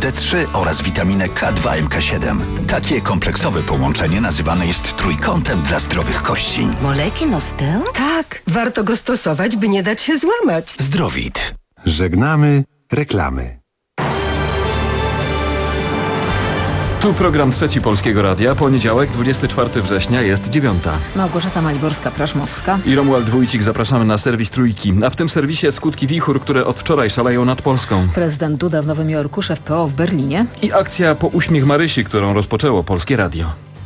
D3 oraz witaminę K2-MK7. Takie kompleksowe połączenie nazywane jest trójkątem dla zdrowych kości. Moleki Nosteo? Tak, warto go stosować, by nie dać się złamać. Zdrowit. Żegnamy reklamy. Tu program Trzeci Polskiego Radia. Poniedziałek, 24 września, jest 9. Małgorzata Maliborska-Praszmowska i Romuald Wójcik. Zapraszamy na serwis Trójki. A w tym serwisie skutki wichur, które od wczoraj szaleją nad Polską. Prezydent Duda w Nowym Jorku, szef PO w Berlinie. I akcja Po uśmiech Marysi, którą rozpoczęło Polskie Radio.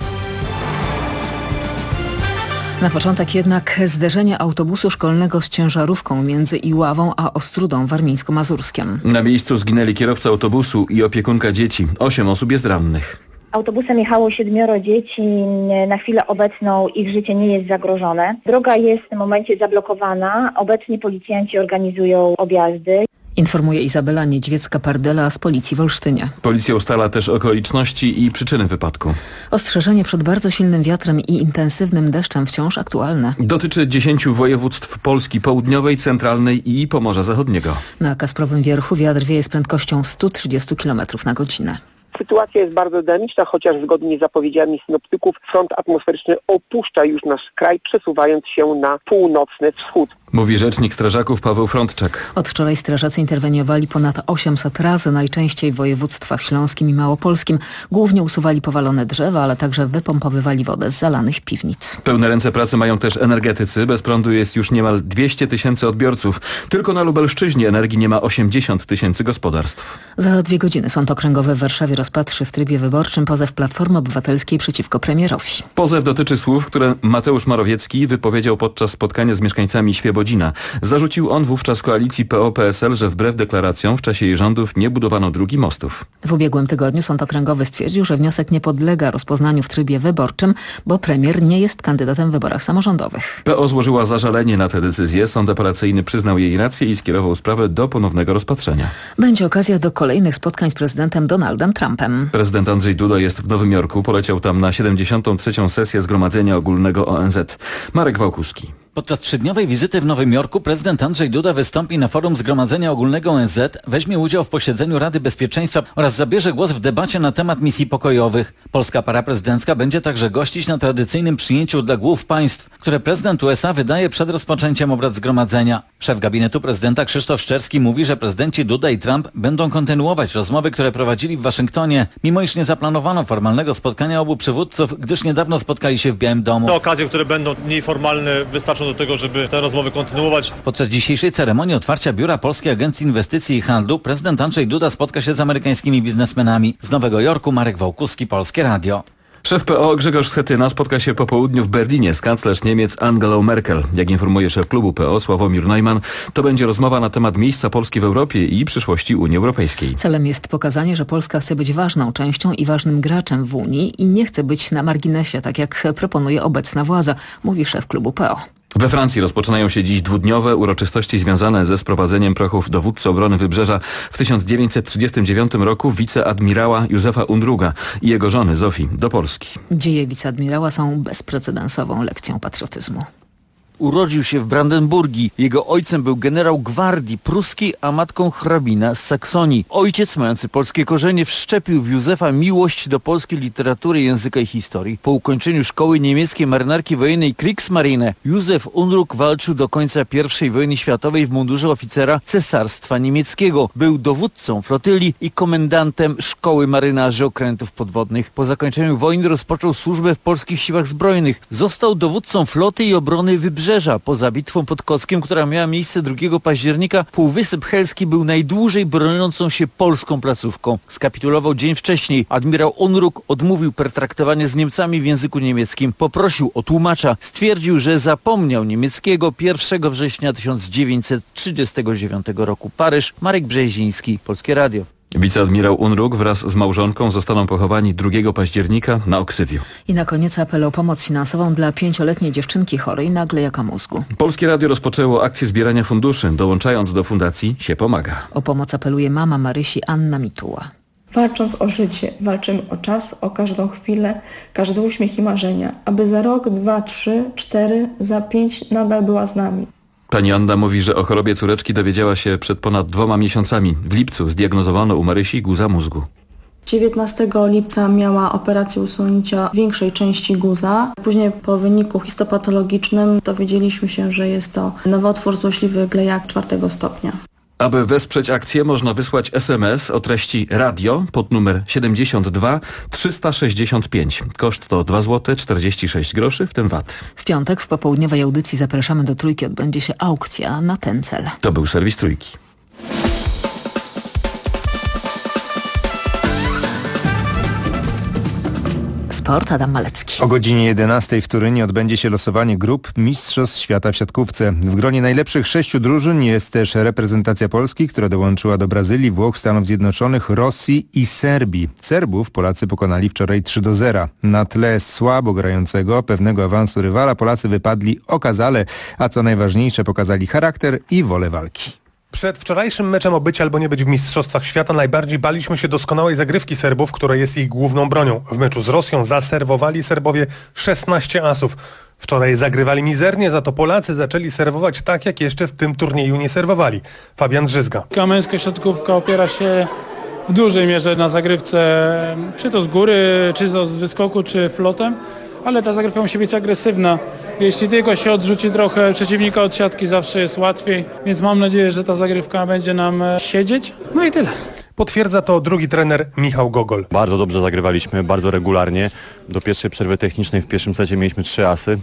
Na początek jednak zderzenie autobusu szkolnego z ciężarówką między Iławą a Ostrudą warmińsko-mazurskiem. Na miejscu zginęli kierowca autobusu i opiekunka dzieci. 8 osób jest rannych. Autobusem jechało 7 dzieci. Na chwilę obecną ich życie nie jest zagrożone. Droga jest w tym momencie zablokowana. Obecnie policjanci organizują objazdy. Informuje Izabela Niedźwiecka-Pardela z Policji w Olsztynie. Policja ustala też okoliczności i przyczyny wypadku. Ostrzeżenie przed bardzo silnym wiatrem i intensywnym deszczem wciąż aktualne. Dotyczy 10 województw Polski Południowej, Centralnej i Pomorza Zachodniego. Na Kasprowym Wierchu wiatr wieje z prędkością 130 km na godzinę. Sytuacja jest bardzo dynamiczna, chociaż zgodnie z zapowiedziami synoptyków front atmosferyczny opuszcza już nasz kraj, przesuwając się na północny wschód. Mówi rzecznik strażaków Paweł Frądczak. Od wczoraj strażacy interweniowali ponad 800 razy, najczęściej w województwach śląskim i małopolskim. Głównie usuwali powalone drzewa, ale także wypompowywali wodę z zalanych piwnic. Pełne ręce pracy mają też energetycy. Bez prądu jest już niemal 200 000 odbiorców. Tylko na Lubelszczyźnie energii nie ma 80 000 gospodarstw. Za 2 godziny Sąd Okręgowy w Warszawie rozpatrzy w trybie wyborczym pozew Platformy Obywatelskiej przeciwko premierowi. Pozew dotyczy słów, które Mateusz Morawiecki wypowiedział podczas spotkania z mieszkańcami Świebodzina. Zarzucił on wówczas koalicji PO-PSL, że wbrew deklaracjom w czasie jej rządów nie budowano dróg i mostów. W ubiegłym tygodniu Sąd Okręgowy stwierdził, że wniosek nie podlega rozpoznaniu w trybie wyborczym, bo premier nie jest kandydatem w wyborach samorządowych. PO złożyła zażalenie na tę decyzję. Sąd apelacyjny przyznał jej rację i skierował sprawę do ponownego rozpatrzenia. Będzie okazja do kolejnych spotkań z prezydentem Donaldem Trumpem. Prezydent Andrzej Duda jest w Nowym Jorku. Poleciał tam na 73. sesję Zgromadzenia Ogólnego ONZ. Marek Wałkuski. Podczas 3-dniowej wizyty w Nowym Jorku prezydent Andrzej Duda wystąpi na forum Zgromadzenia Ogólnego ONZ, weźmie udział w posiedzeniu Rady Bezpieczeństwa oraz zabierze głos w debacie na temat misji pokojowych. Polska para prezydencka będzie także gościć na tradycyjnym przyjęciu dla głów państw, które prezydent USA wydaje przed rozpoczęciem obrad zgromadzenia. Szef gabinetu prezydenta Krzysztof Szczerski mówi, że prezydenci Duda i Trump będą kontynuować rozmowy, które prowadzili w Waszyngtonie, mimo iż nie zaplanowano formalnego spotkania obu przywódców, gdyż niedawno spotkali się w Białym Domu. Te okazje, które będą mniej formalne, wystarczą do tego, żeby te rozmowy kontynuować. Podczas dzisiejszej ceremonii otwarcia biura Polskiej Agencji Inwestycji i Handlu prezydent Andrzej Duda spotka się z amerykańskimi biznesmenami. Z Nowego Jorku Marek Wałkuski, Polskie Radio. Szef PO Grzegorz Schetyna spotka się po południu w Berlinie z kanclerz Niemiec Angelą Merkel. Jak informuje szef klubu PO Sławomir Neumann, to będzie rozmowa na temat miejsca Polski w Europie i przyszłości Unii Europejskiej. Celem jest pokazanie, że Polska chce być ważną częścią i ważnym graczem w Unii i nie chce być na marginesie, tak jak proponuje obecna władza, mówi szef klubu PO. We Francji rozpoczynają się dziś 2-dniowe uroczystości związane ze sprowadzeniem prochów dowódcy obrony Wybrzeża w 1939 roku wiceadmirała Józefa Undruga i jego żony Zofii do Polski. Dzieje wiceadmirała są bezprecedensową lekcją patriotyzmu. Urodził się w Brandenburgii. Jego ojcem był generał gwardii pruskiej, a matką hrabina z Saksonii. Ojciec, mający polskie korzenie, wszczepił w Józefa miłość do polskiej literatury, języka i historii. Po ukończeniu szkoły niemieckiej marynarki wojennej Kriegsmarine Józef Undruk walczył do końca I wojny światowej w mundurze oficera Cesarstwa Niemieckiego. Był dowódcą flotyli i komendantem Szkoły Marynarzy Okrętów Podwodnych. Po zakończeniu wojny rozpoczął służbę w polskich siłach zbrojnych. Został dowódcą floty i obrony Wybrzeża. Poza bitwą pod Kockiem, która miała miejsce 2 października, Półwysep Helski był najdłużej broniącą się polską placówką. Skapitulował dzień wcześniej. Admirał Unruk odmówił pertraktowania z Niemcami w języku niemieckim. Poprosił o tłumacza. Stwierdził, że zapomniał niemieckiego. 1 września 1939 roku. Paryż. Marek Brzeziński, Polskie Radio. Wiceadmirał Unruk wraz z małżonką zostaną pochowani 2 października na Oksywiu. I na koniec apel o pomoc finansową dla 5-letniej dziewczynki chorej na glejaka mózgu. Polskie Radio rozpoczęło akcję zbierania funduszy, dołączając do fundacji Się Pomaga. O pomoc apeluje mama Marysi Anna Mituła. Walcząc o życie, walczymy o czas, o każdą chwilę, każdy uśmiech i marzenia, aby za rok, 2, 3, 4, za 5 nadal była z nami. Pani Anna mówi, że o chorobie córeczki dowiedziała się przed ponad 2 miesiącami. W lipcu zdiagnozowano u Marysi guza mózgu. 19 lipca miała operację usunięcia większej części guza. Później po wyniku histopatologicznym dowiedzieliśmy się, że jest to nowotwór złośliwy glejak 4 stopnia. Aby wesprzeć akcję, można wysłać SMS o treści radio pod numer 72 365. Koszt to 2 zł 46 groszy, w tym VAT. W piątek w popołudniowej audycji Zapraszamy do Trójki odbędzie się aukcja na ten cel. To był serwis Trójki. Sport, Adam Malecki. O godzinie 11 w Turynie odbędzie się losowanie grup Mistrzostw Świata w siatkówce. W gronie najlepszych 6 drużyn jest też reprezentacja Polski, która dołączyła do Brazylii, Włoch, Stanów Zjednoczonych, Rosji i Serbii. Serbów Polacy pokonali wczoraj 3-0. Na tle słabo grającego, pewnego awansu rywala Polacy wypadli okazale, a co najważniejsze pokazali charakter i wolę walki. Przed wczorajszym meczem o być albo nie być w Mistrzostwach Świata najbardziej baliśmy się doskonałej zagrywki Serbów, która jest ich główną bronią. W meczu z Rosją zaserwowali Serbowie 16 asów. Wczoraj zagrywali mizernie, za to Polacy zaczęli serwować tak, jak jeszcze w tym turnieju nie serwowali. Fabian Drzyzga. Męska siatkówka opiera się w dużej mierze na zagrywce, czy to z góry, czy to z wyskoku, czy flotem, ale ta zagrywka musi być agresywna. Jeśli tylko się odrzuci trochę przeciwnika od siatki, zawsze jest łatwiej, więc mam nadzieję, że ta zagrywka będzie nam siedzieć. No i tyle. Potwierdza to drugi trener Michał Gogol. Bardzo dobrze zagrywaliśmy, bardzo regularnie. Do pierwszej przerwy technicznej w pierwszym secie mieliśmy 3 asy.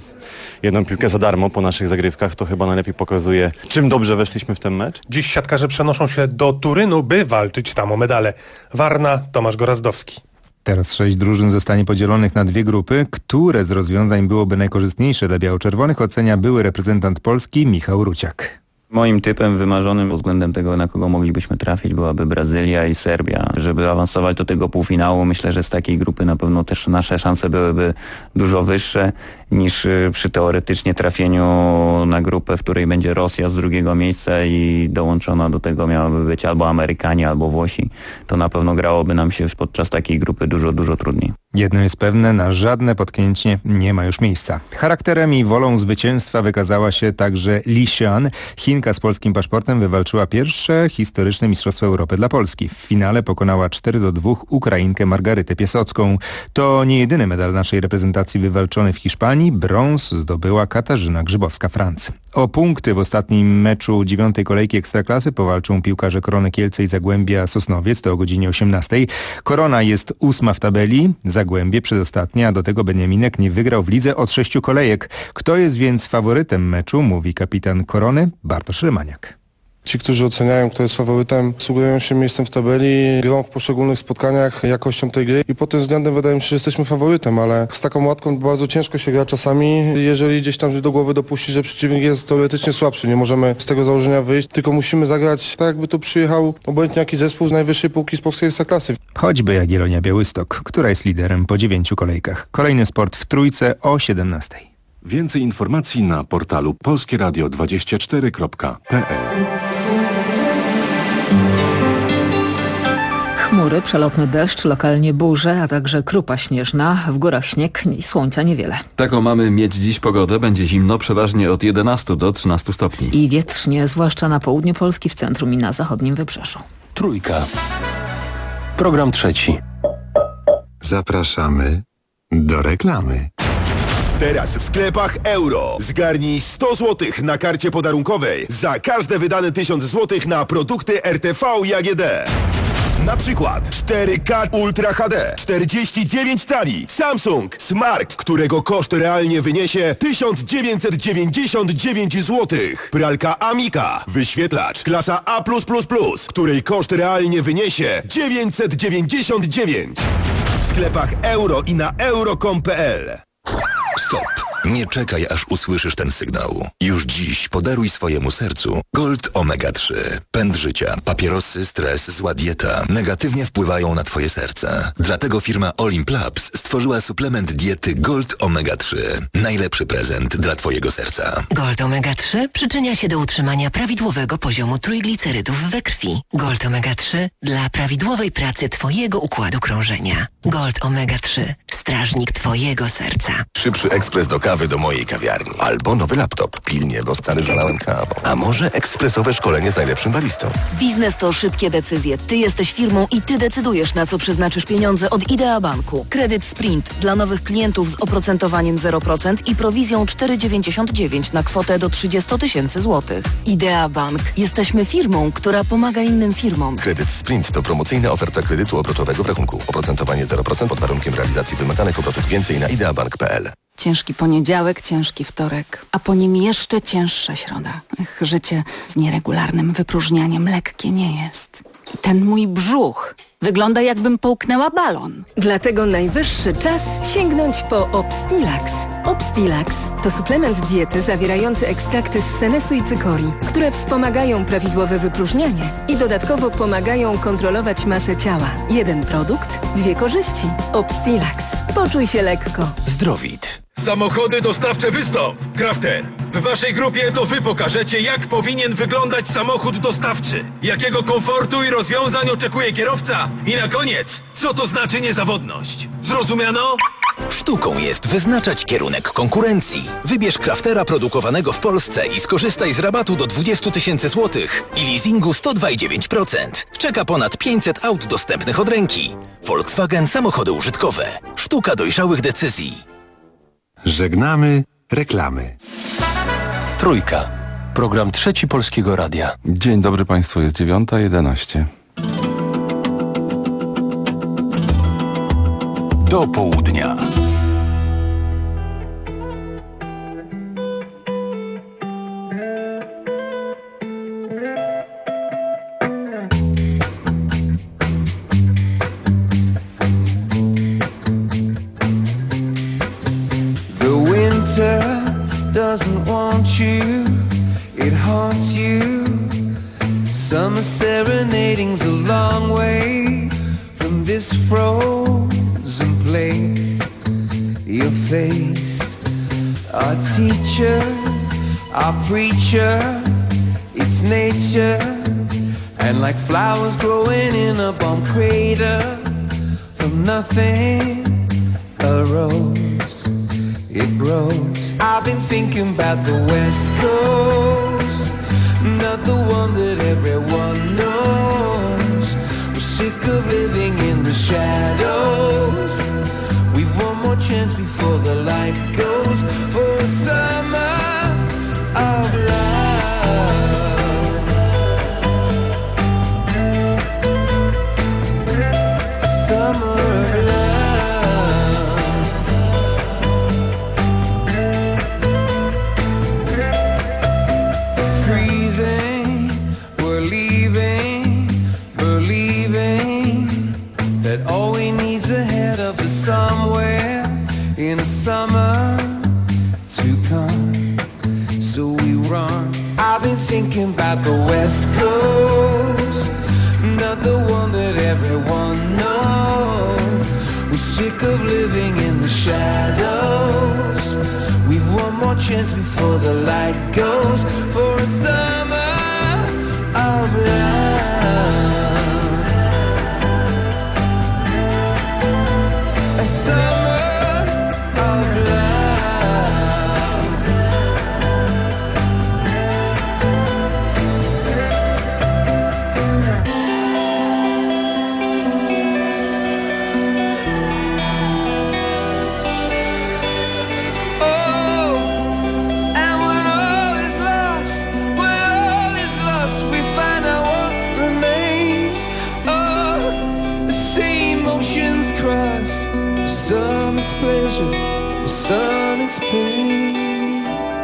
1 piłkę za darmo po naszych zagrywkach. To chyba najlepiej pokazuje, czym dobrze weszliśmy w ten mecz. Dziś siatkarze przenoszą się do Turynu, by walczyć tam o medale. Warna, Tomasz Gorazdowski. Teraz 6 drużyn zostanie podzielonych na 2 grupy. Które z rozwiązań byłoby najkorzystniejsze dla biało-czerwonych, ocenia były reprezentant Polski Michał Ruciak. Moim typem wymarzonym względem tego, na kogo moglibyśmy trafić, byłaby Brazylia i Serbia. Żeby awansować do tego półfinału, myślę, że z takiej grupy na pewno też nasze szanse byłyby dużo wyższe niż przy teoretycznie trafieniu na grupę, w której będzie Rosja z 2. miejsca i dołączona do tego miałaby być albo Amerykanie, albo Włosi. To na pewno grałoby nam się podczas takiej grupy dużo trudniej. Jedno jest pewne, na żadne potknięcie nie ma już miejsca. Charakterem i wolą zwycięstwa wykazała się także Li Xian. Chinka z polskim paszportem wywalczyła pierwsze historyczne Mistrzostwo Europy dla Polski. W finale pokonała 4-2 Ukrainkę Margarytę Piesocką. To nie jedyny medal naszej reprezentacji wywalczony w Hiszpanii. Brąz zdobyła Katarzyna Grzybowska-Franc. O punkty w ostatnim meczu 9. kolejki Ekstraklasy powalczą piłkarze Korony Kielce i Zagłębia Sosnowiec. To o godzinie 18. Korona jest 8. w tabeli. Zagłębie przedostatnia, a do tego Beniaminek nie wygrał w lidze od 6 kolejek. Kto jest więc faworytem meczu, mówi kapitan Korony Bartosz Rymaniak. Ci, którzy oceniają, kto jest faworytem, sugerują się miejscem w tabeli, grą w poszczególnych spotkaniach, jakością tej gry i pod tym względem wydaje mi się, że jesteśmy faworytem, ale z taką łatką bardzo ciężko się gra czasami, jeżeli gdzieś tam do głowy dopuści, że przeciwnik jest teoretycznie słabszy. Nie możemy z tego założenia wyjść, tylko musimy zagrać tak, jakby tu przyjechał obojętnie jaki zespół z najwyższej półki z polskiej Ekstraklasy. Choćby Jagiellonia Białystok, która jest liderem po 9 kolejkach. Kolejny sport w Trójce o 17. Więcej informacji na portalu polskieradio24.pl. Chmury, przelotny deszcz, lokalnie burze, a także krupa śnieżna, w górach śnieg i słońca niewiele. Taką mamy mieć dziś pogodę. Będzie zimno, przeważnie od 11 do 13 stopni. I wietrznie, zwłaszcza na południu Polski, w centrum i na zachodnim wybrzeżu. Trójka. Program trzeci. Zapraszamy do reklamy. Teraz w sklepach Euro. Zgarnij 100 zł na karcie podarunkowej za każde wydane 1000 zł na produkty RTV i AGD. Na przykład 4K Ultra HD 49 cali Samsung Smart, którego koszt realnie wyniesie 1999 zł. Pralka Amica, wyświetlacz klasa A++, której koszt realnie wyniesie 999. W sklepach Euro i na euro.com.pl. Stop! Nie czekaj, aż usłyszysz ten sygnał. Już dziś podaruj swojemu sercu Gold Omega 3. Pęd życia, papierosy, stres, zła dieta negatywnie wpływają na twoje serce. Dlatego firma Olimp Labs stworzyła suplement diety Gold Omega 3. Najlepszy prezent dla twojego serca. Gold Omega 3 przyczynia się do utrzymania prawidłowego poziomu trójglicerydów we krwi. Gold Omega 3 dla prawidłowej pracy twojego układu krążenia. Gold Omega 3. strażnik twojego serca. Szybszy ekspres do kawy do mojej kawiarni. Albo nowy laptop. Pilnie, bo stary zalałem kawą. A może ekspresowe szkolenie z najlepszym baristą. Biznes to szybkie decyzje. Ty jesteś firmą i ty decydujesz, na co przeznaczysz pieniądze od Idea Banku. Kredyt Sprint dla nowych klientów z oprocentowaniem 0% i prowizją 4,99 na kwotę do 30 000 złotych. Idea Bank. Jesteśmy firmą, która pomaga innym firmom. Kredyt Sprint to promocyjna oferta kredytu obrotowego w rachunku. Oprocentowanie 0% pod warunkiem realizacji wymaganych obrotów. Więcej na ideabank.pl. Ciężki poniedziałek, ciężki wtorek, a po nim jeszcze cięższa środa. Życie z nieregularnym wypróżnianiem lekkie nie jest. Ten mój brzuch wygląda, jakbym połknęła balon. Dlatego najwyższy czas sięgnąć po Obstilax. Obstilax to suplement diety zawierający ekstrakty z senesu i cykorii, które wspomagają prawidłowe wypróżnianie i dodatkowo pomagają kontrolować masę ciała. Jeden produkt, dwie korzyści. Obstilax. Poczuj się lekko. Zdrowit. Samochody dostawcze Wystąp. Crafter. W waszej grupie to wy pokażecie, jak powinien wyglądać samochód dostawczy. Jakiego komfortu i rozwiązań oczekuje kierowca. I na koniec, co to znaczy niezawodność. Zrozumiano? Sztuką jest wyznaczać kierunek konkurencji. Wybierz Craftera produkowanego w Polsce i skorzystaj z rabatu do 20 000 złotych i leasingu 102,9%. Czeka ponad 500 aut dostępnych od ręki. Volkswagen Samochody użytkowe. Sztuka dojrzałych decyzji. Żegnamy reklamy. Trójka. Program Trzeci Polskiego Radia. Dzień dobry Państwu, jest 9:11. Do południa. Doesn't want you, it haunts you. Summer serenading's a long way from this frozen place. Your face, our teacher, our preacher, it's nature. And like flowers growing in a bomb crater, from nothing arose, it grows. I've been thinking about the West Coast, not the one that everyone knows. We're sick of living in the shadows. We've one more chance before the light goes, for a summer of love. A summer of love. Somewhere in summer to come, so we run. I've been thinking about the West Coast, not the one that everyone knows. We're sick of living in the shadows. We've one more chance before the light goes, for a summer of love. A summer of love. Oh, and when all is lost, we find out what remains. Oh, the same oceans crossed. Some is pleasure, some is pain.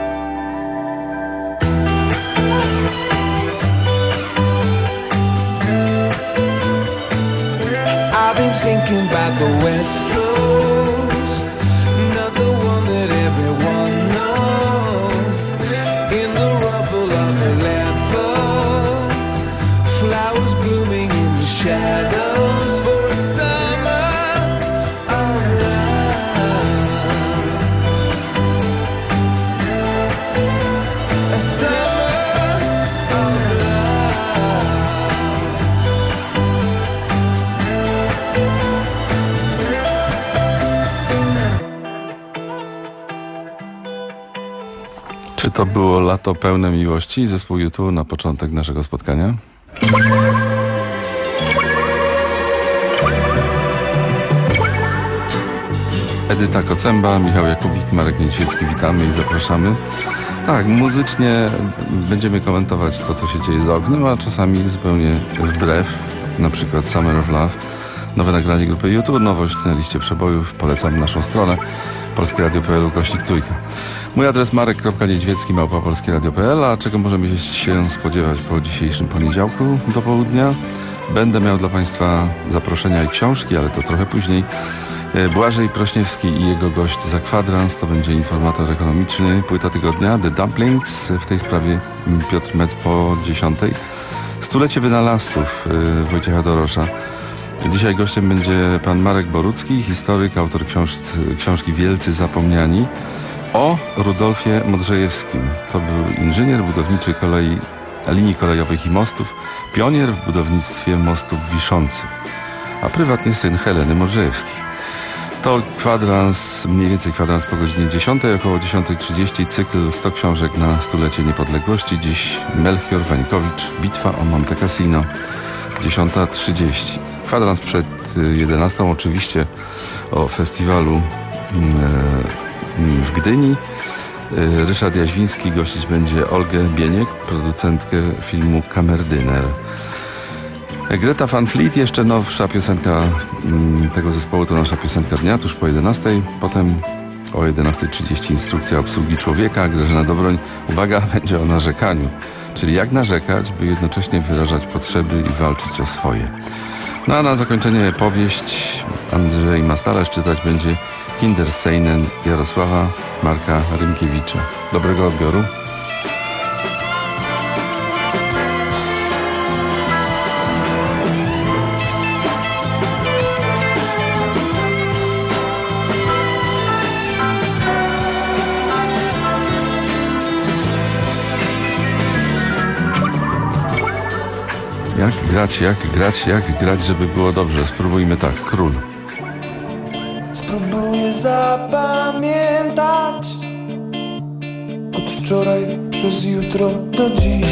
I've been thinking about the West Coast, not the one that everyone knows. In the rubble of Aleppo, flowers blooming in the shadows, for a summer of love. A summer of love. To było Lato pełne miłości, zespół U2 na początek naszego spotkania. Edyta Kocemba, Michał Jakubik, Marek Niedźwiecki, witamy i zapraszamy. Tak, muzycznie będziemy komentować to, co się dzieje za oknem, a czasami zupełnie wbrew, na przykład Summer of Love, nowe nagranie grupy U2, nowość na liście przebojów, polecam naszą stronę polskieradio.pl/3. Mój adres marek.niedźwiecki@polskieradio.pl, a czego możemy się spodziewać po dzisiejszym poniedziałku do południa? Będę miał dla Państwa zaproszenia i książki, ale to trochę później. Błażej Prośniewski i jego gość za kwadrans, to będzie informator ekonomiczny. Płyta tygodnia, The Dumplings, w tej sprawie Piotr Mec po 10:00. Stulecie wynalazców Wojciecha Dorosza. Dzisiaj gościem będzie pan Marek Borucki, historyk, autor książki Wielcy Zapomniani o Rudolfie Modrzejewskim. To był inżynier budowniczy linii kolejowych i mostów, pionier w budownictwie mostów wiszących, a prywatnie syn Heleny Modrzejewskiej. To kwadrans, mniej więcej kwadrans po godzinie 10:00, około 10:30 cykl 100 książek na stulecie niepodległości. Dziś Melchior Wańkowicz, Bitwa o Monte Cassino, 10:30. Kwadrans przed 11:00 oczywiście o festiwalu w Gdyni. Ryszard Jaźwiński gościć będzie Olgę Bieniek, producentkę filmu Kamerdyner. Greta Van Fleet, jeszcze nowsza piosenka tego zespołu, to nasza piosenka dnia, tuż po 11:00. Potem o 11:30 instrukcja obsługi człowieka. Grażyna Dobroń, uwaga, będzie o narzekaniu. Czyli jak narzekać, by jednocześnie wyrażać potrzeby i walczyć o swoje. No a na zakończenie powieść Andrzej Mastalerz czytać będzie Kinderszenen Jarosława Marka Rynkiewicza. Dobrego odbioru. Jak grać, żeby było dobrze? Spróbujmy tak. Król. Spróbuję zapamiętać od wczoraj przez jutro do dziś.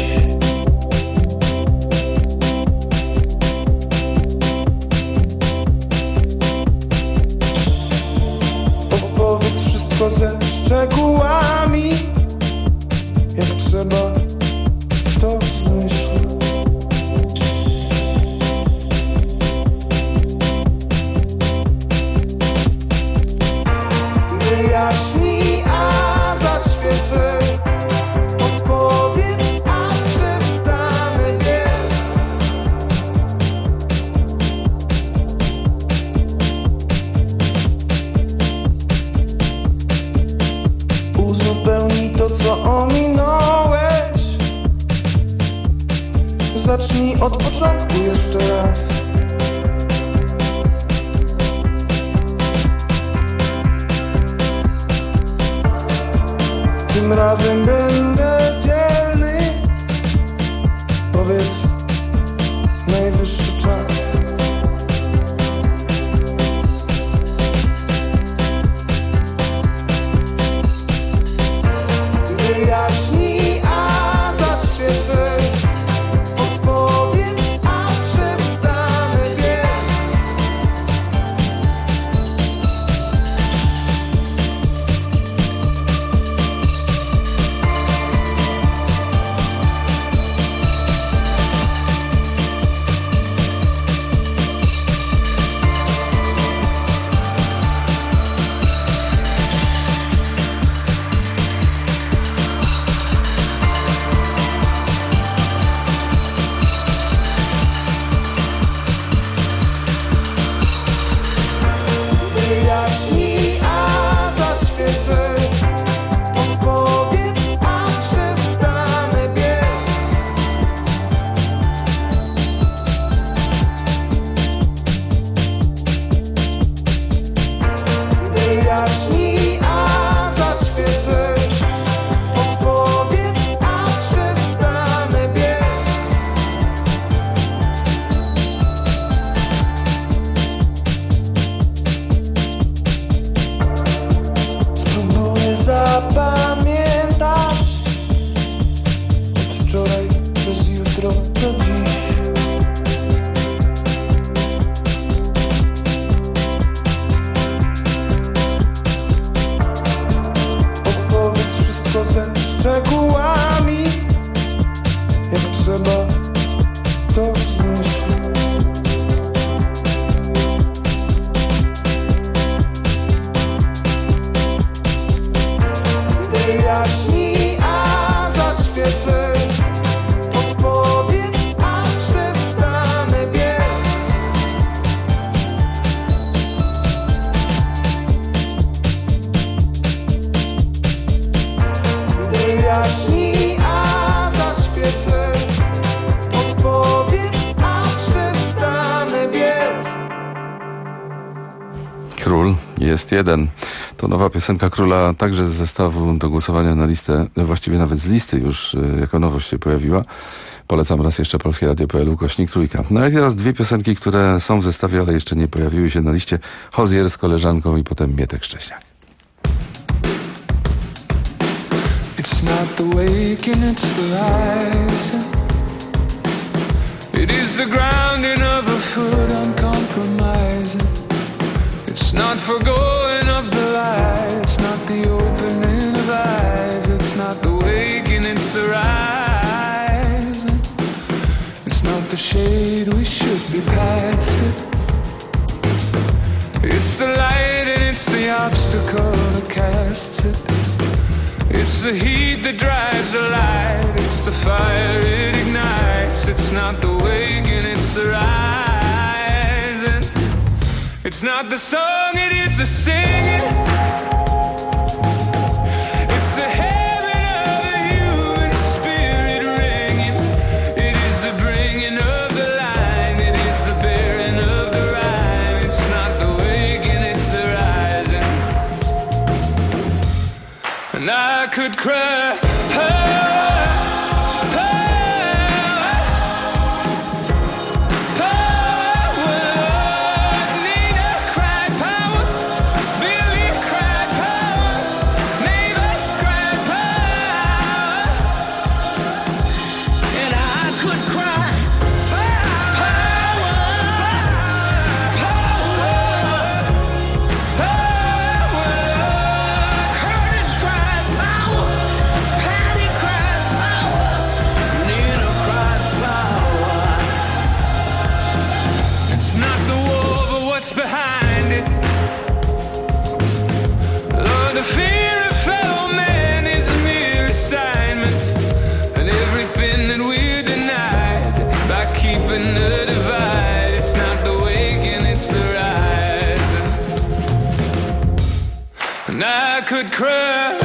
Opowiedz wszystko ze szczegółami, jak trzeba to zmyślę. Wyjaśnij, a zaświecę, odpowiedz, a przestanę biec. Uzupełnij to, co ominąłeś. Zacznij od początku jeszcze raz. Tym razem będę dzielny. Powiedz, najwyższy czas. Wyjaśnij, a zaświecę. Odpowiedz, a przestanę biec. Wyjaśnij, a zaświecę. Odpowiedz, a przestanę biec. Wyjaśnij, a zaświecę. Odpowiedz, a przestanę biec. Spróbuję zapamiętać Król jest jeden. To nowa piosenka Króla, także z zestawu do głosowania na listę, właściwie nawet z listy już jako nowość się pojawiła. Polecam raz jeszcze polskieradio.pl/3. No i teraz dwie piosenki, które są w zestawie, ale jeszcze nie pojawiły się na liście. Hozier z koleżanką i potem Mietek Szcześniak. It's not the waking, it's the rising. It is the grounding of a foot uncompromising. It's not forgoing of the light. It's not the opening of eyes. It's not the waking, it's the rising. It's not the shade, we should be past it. It's the light and it's the obstacle that casts it. It's the heat that drives the light. It's the fire it ignites. It's not the waking, it's the rising. It's not the song, it is the singing. It's the heaven of the human spirit ringing. It is the bringing of the line. It is the bearing of the rhyme. It's not the waking, it's the rising. And I could cry could cry.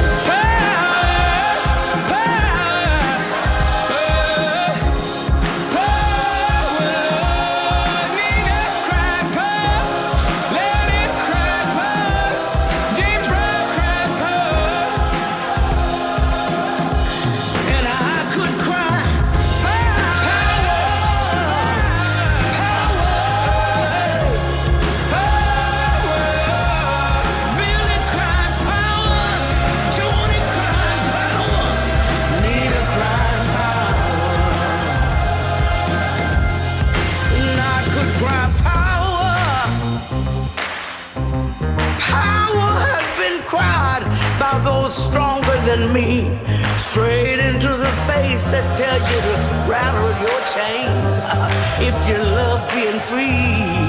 Stronger than me, straight into the face that tells you to rattle your chains if you love being free.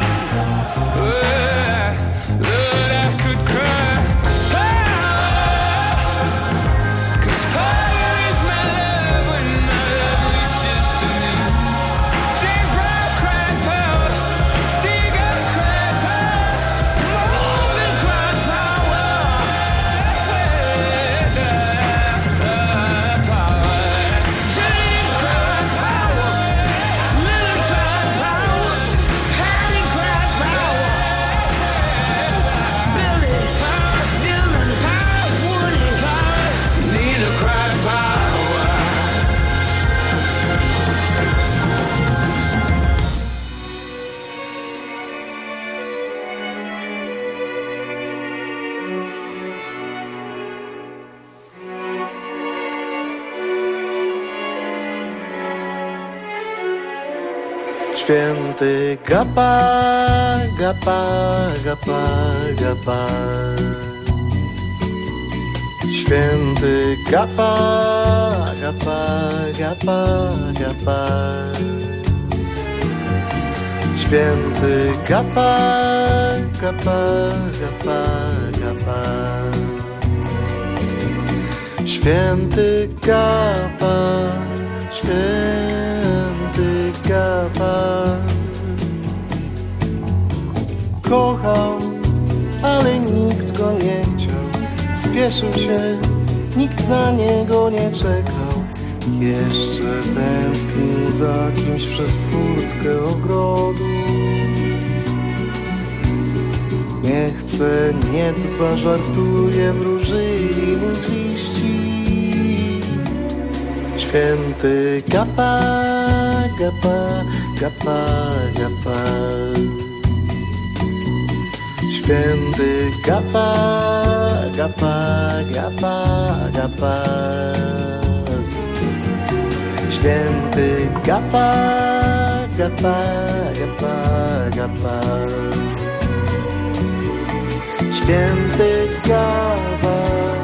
Lord, I could cry. Cause power is my love when my love reaches to me. James Brown cried power, Seagull cried power, more than cried power. Święty Gapa, Gapa, Gapa, Gapa. Święty Gapa, Gapa, Gapa, Gapa. Święty Gapa, Gapa, Gapa, Gapa. Święty Gapa, Święty Gapa. Kochał, ale nikt go nie chciał. Spieszył się, nikt na niego nie czekał. Jeszcze tęsknił za kimś przez furtkę ogrodu. Nie chcę chce, nie dba, żartuje, wróżyli mu z liści. Święty Gapa, Gapa, Gapa, Gapa. Święty Gapa, Gapa, Gapa, Gapa. Święty Gapa, Gapa, Gapa, Gapa. Święty Gapa,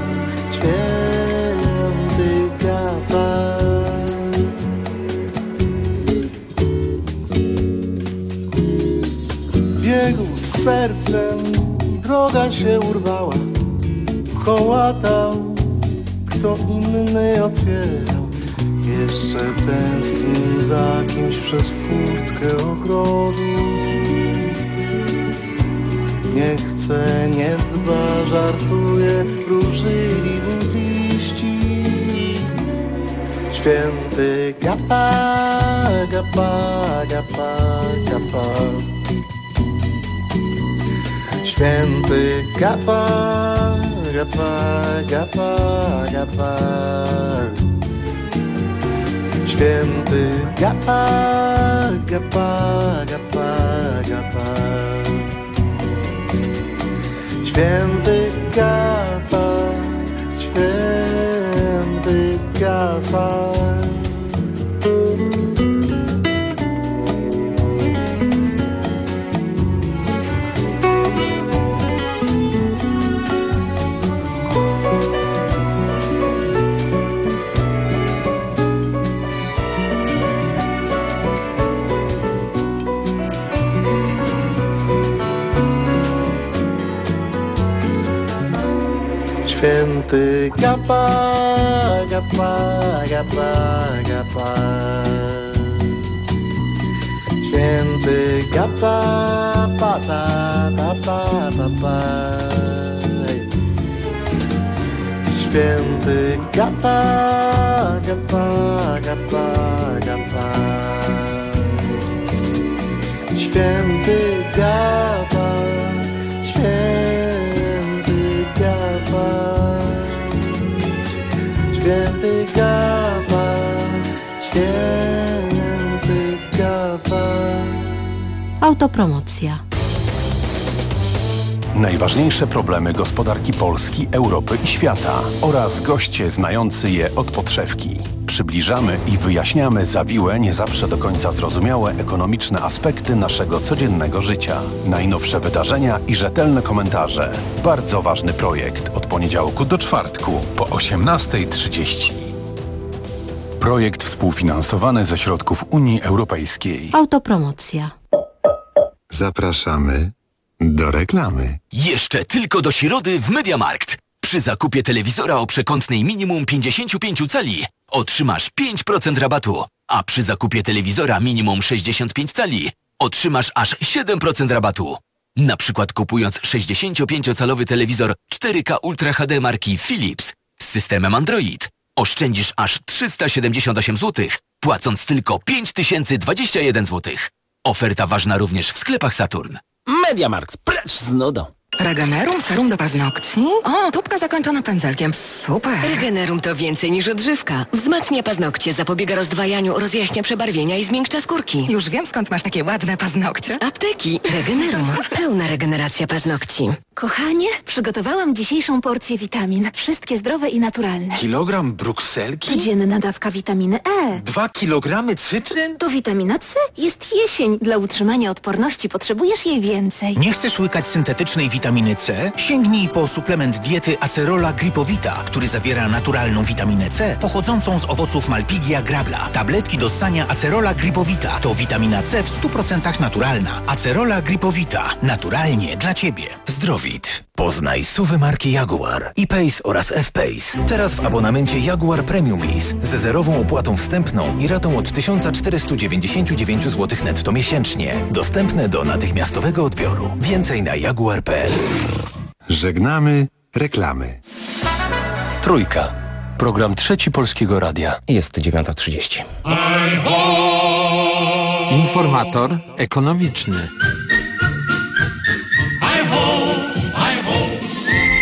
święty Gapa. Biegł z sercem, droga się urwała. Kołatał, kto inny otwierał. Jeszcze tęsknił za kimś przez furtkę ogrodu. Nie chce, nie dba, żartuje, wróżyli mu z liści. Święty Gapa, Gapa, Gapa, Gapa. Święty Gapa, Gapa, Gapa, Gapa. Święty Gapa, Gapa, Gapa, Gapa. Święty Gapa, święty Gapa. Święty Gapa, Gapa, Gapa, Gapa. Święty Gapa, pa, pa, pa, pa, pa, pa. Święty Gapa, Gapa, Gapa, Gapa. Święty Gapa, święty Gapa. Święty Gapa, święty Gapa. Autopromocja. Najważniejsze problemy gospodarki Polski, Europy i świata oraz goście znający je od podszewki. Przybliżamy i wyjaśniamy zawiłe, nie zawsze do końca zrozumiałe ekonomiczne aspekty naszego codziennego życia. Najnowsze wydarzenia i rzetelne komentarze. Bardzo ważny projekt od poniedziałku do czwartku po 18:30. Projekt współfinansowany ze środków Unii Europejskiej. Autopromocja. Zapraszamy do reklamy. Jeszcze tylko do środy w MediaMarkt. Przy zakupie telewizora o przekątnej minimum 55 cali otrzymasz 5% rabatu, a przy zakupie telewizora minimum 65 cali otrzymasz aż 7% rabatu. Na przykład kupując 65-calowy telewizor 4K Ultra HD marki Philips z systemem Android oszczędzisz aż 378 zł, płacąc tylko 5021 zł. Oferta ważna również w sklepach Saturn. MediaMarkt, precz z nudą. Regenerum serum do paznokci? O, tubka zakończona pędzelkiem. Super. Regenerum to więcej niż odżywka. Wzmacnia paznokcie, zapobiega rozdwajaniu, rozjaśnia przebarwienia i zmiękcza skórki. Już wiem, skąd masz takie ładne paznokcie. Apteki. Regenerum. Pełna regeneracja paznokci. Kochanie, przygotowałam dzisiejszą porcję witamin. Wszystkie zdrowe i naturalne. Kilogram brukselki? Codzienna dawka witaminy E. 2 kilogramy cytryn? To witamina C. Jest jesień. Dla utrzymania odporności potrzebujesz jej więcej. Nie chcesz łykać syntetycznej witaminy C? Sięgnij po suplement diety Acerola Gripowita, który zawiera naturalną witaminę C pochodzącą z owoców Malpighia grabla. Tabletki do ssania Acerola Gripowita to witamina C w 100% naturalna. Acerola Gripowita. Naturalnie dla Ciebie. Zdrowit. Poznaj SUV-y marki Jaguar, E-Pace oraz F-Pace. Teraz w abonamencie Jaguar Premium Lease ze zerową opłatą wstępną i ratą od 1499 zł netto miesięcznie. Dostępne do natychmiastowego odbioru. Więcej na jaguar.pl. Żegnamy reklamy. Trójka. Program Trzeci Polskiego Radia. Jest 9:30. Informator ekonomiczny.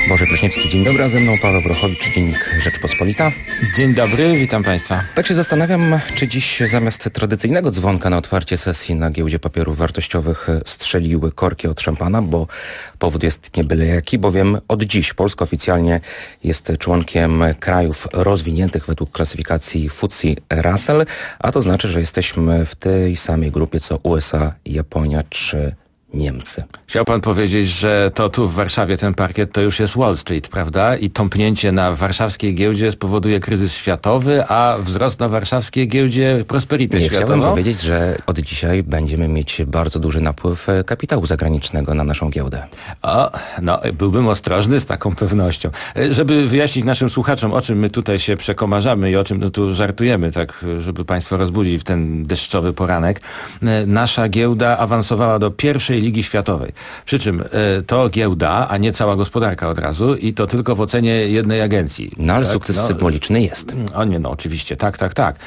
Boże Pryszniewski, dzień dobry, a ze mną Paweł Brochowicz, Dziennik Rzeczpospolita. Dzień dobry, witam Państwa. Tak się zastanawiam, czy dziś zamiast tradycyjnego dzwonka na otwarcie sesji na giełdzie papierów wartościowych strzeliły korki od szampana, bo powód jest nie byle jaki, bowiem od dziś Polska oficjalnie jest członkiem krajów rozwiniętych według klasyfikacji FTSE Russell, a to znaczy, że jesteśmy w tej samej grupie co USA, Japonia czy Niemcy. Chciał pan powiedzieć, że to tu w Warszawie ten parkiet to już jest Wall Street, prawda? I tąpnięcie na warszawskiej giełdzie spowoduje kryzys światowy, a wzrost na warszawskiej giełdzie prosperity światową. Chciałbym powiedzieć, że od dzisiaj będziemy mieć bardzo duży napływ kapitału zagranicznego na naszą giełdę. Byłbym ostrożny z taką pewnością. Żeby wyjaśnić naszym słuchaczom, o czym my tutaj się przekomarzamy i o czym tu żartujemy, tak żeby państwo rozbudzić w ten deszczowy poranek, nasza giełda awansowała do pierwszej Ligi Światowej. Przy czym to giełda, a nie cała gospodarka od razu i to tylko w ocenie jednej agencji. No ale sukces symboliczny jest. Oczywiście, tak.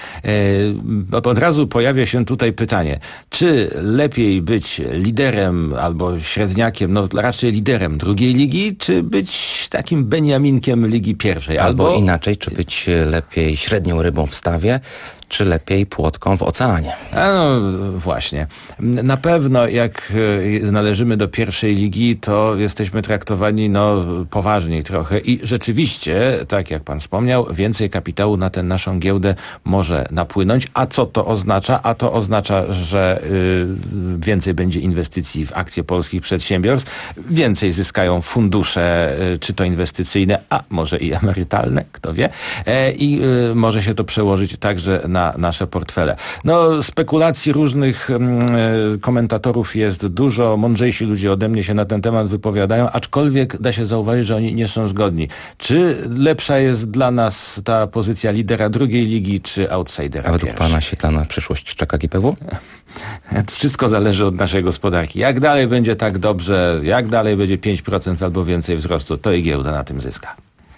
Od razu pojawia się tutaj pytanie, czy lepiej być liderem albo średniakiem, raczej liderem drugiej ligi, czy być takim Beniaminkiem Ligi Pierwszej? Albo inaczej, czy być lepiej średnią rybą w stawie, czy lepiej płotką w oceanie? Właśnie. Na pewno jak należymy do pierwszej ligi, to jesteśmy traktowani poważniej trochę i rzeczywiście, tak jak pan wspomniał, więcej kapitału na tę naszą giełdę może napłynąć. A co to oznacza? A to oznacza, że więcej będzie inwestycji w akcje polskich przedsiębiorstw, więcej zyskają fundusze, czy to inwestycyjne, a może i emerytalne, kto wie. I może się to przełożyć także na nasze portfele. Spekulacji różnych komentatorów jest dużo, mądrzejsi ludzie ode mnie się na ten temat wypowiadają, aczkolwiek da się zauważyć, że oni nie są zgodni. Czy lepsza jest dla nas ta pozycja lidera drugiej ligi, czy outsidera? A według pana świetlana przyszłość czeka GPW? Wszystko zależy od naszej gospodarki. Jak dalej będzie tak dobrze, jak dalej będzie 5% albo więcej wzrostu, to i giełda na tym zyska.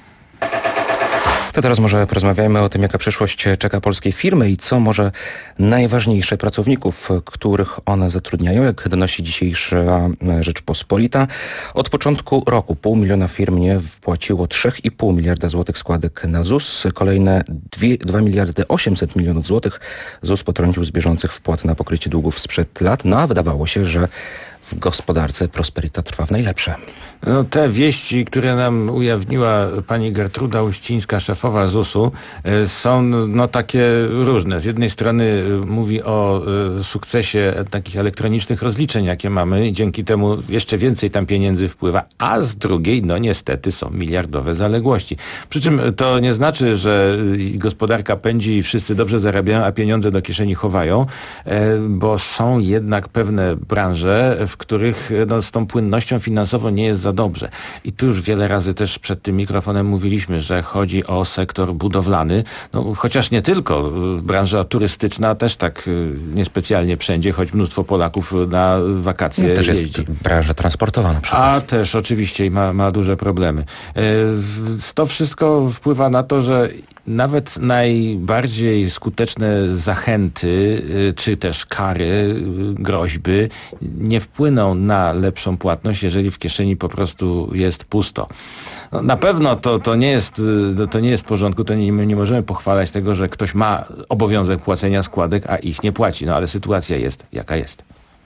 To teraz może porozmawiajmy o tym, jaka przyszłość czeka polskiej firmy i co może najważniejsze pracowników, których one zatrudniają. Jak donosi dzisiejsza Rzeczpospolita, od początku roku 500 000 firm nie wpłaciło 3,5 miliarda złotych składek na ZUS. Kolejne 2 miliardy 800 milionów złotych ZUS potrącił z bieżących wpłat na pokrycie długów sprzed lat. A wydawało się, że w gospodarce prosperita trwa w najlepsze. Te wieści, które nam ujawniła pani Gertruda Uścińska, szefowa ZUS-u, są takie różne. Z jednej strony mówi o sukcesie takich elektronicznych rozliczeń, jakie mamy i dzięki temu jeszcze więcej tam pieniędzy wpływa, a z drugiej, niestety są miliardowe zaległości. Przy czym to nie znaczy, że gospodarka pędzi i wszyscy dobrze zarabiają, a pieniądze do kieszeni chowają, bo są jednak pewne branże, w których z tą płynnością finansową nie jest za dobrze. I tu już wiele razy też przed tym mikrofonem mówiliśmy, że chodzi o sektor budowlany, chociaż nie tylko. Branża turystyczna też tak niespecjalnie wszędzie, choć mnóstwo Polaków na wakacje też jeździ. Jest branża transportowa na przykład. A też oczywiście i ma duże problemy. To wszystko wpływa na to, że nawet najbardziej skuteczne zachęty, czy też kary, groźby nie wpłyną na lepszą płatność, jeżeli w kieszeni po prostu jest pusto. Na pewno to nie jest w porządku, to nie możemy pochwalać tego, że ktoś ma obowiązek płacenia składek, a ich nie płaci. Ale sytuacja jest jaka jest.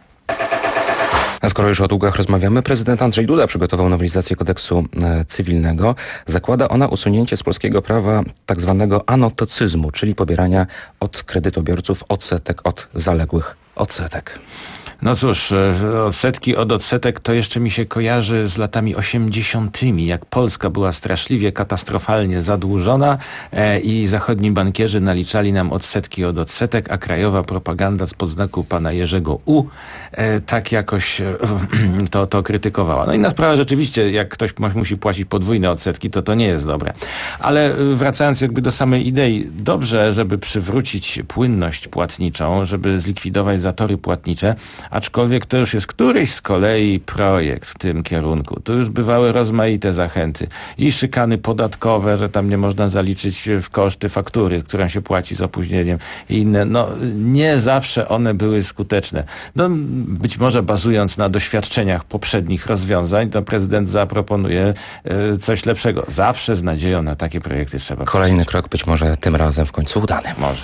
A skoro już o długach rozmawiamy, prezydent Andrzej Duda przygotował nowelizację kodeksu cywilnego. Zakłada ona usunięcie z polskiego prawa tak zwanego anotocyzmu, czyli pobierania od kredytobiorców odsetek od zaległych odsetek. Cóż, odsetki od odsetek to jeszcze mi się kojarzy z latami 80., jak Polska była straszliwie, katastrofalnie zadłużona i zachodni bankierzy naliczali nam odsetki od odsetek, a krajowa propaganda spod znaku pana Jerzego U tak jakoś to krytykowała. Inna sprawa, rzeczywiście, jak ktoś musi płacić podwójne odsetki, to nie jest dobre. Ale wracając do samej idei, dobrze, żeby przywrócić płynność płatniczą, żeby zlikwidować zatory płatnicze, Aczkolwiek to już jest któryś z kolei projekt w tym kierunku. To już bywały rozmaite zachęty. I szykany podatkowe, że tam nie można zaliczyć w koszty faktury, którą się płaci z opóźnieniem i inne. No, nie zawsze one były skuteczne. No, być może bazując na doświadczeniach poprzednich rozwiązań, to prezydent zaproponuje coś lepszego. Zawsze z nadzieją na takie projekty trzeba. Kolejny krok być może tym razem w końcu udany. Może.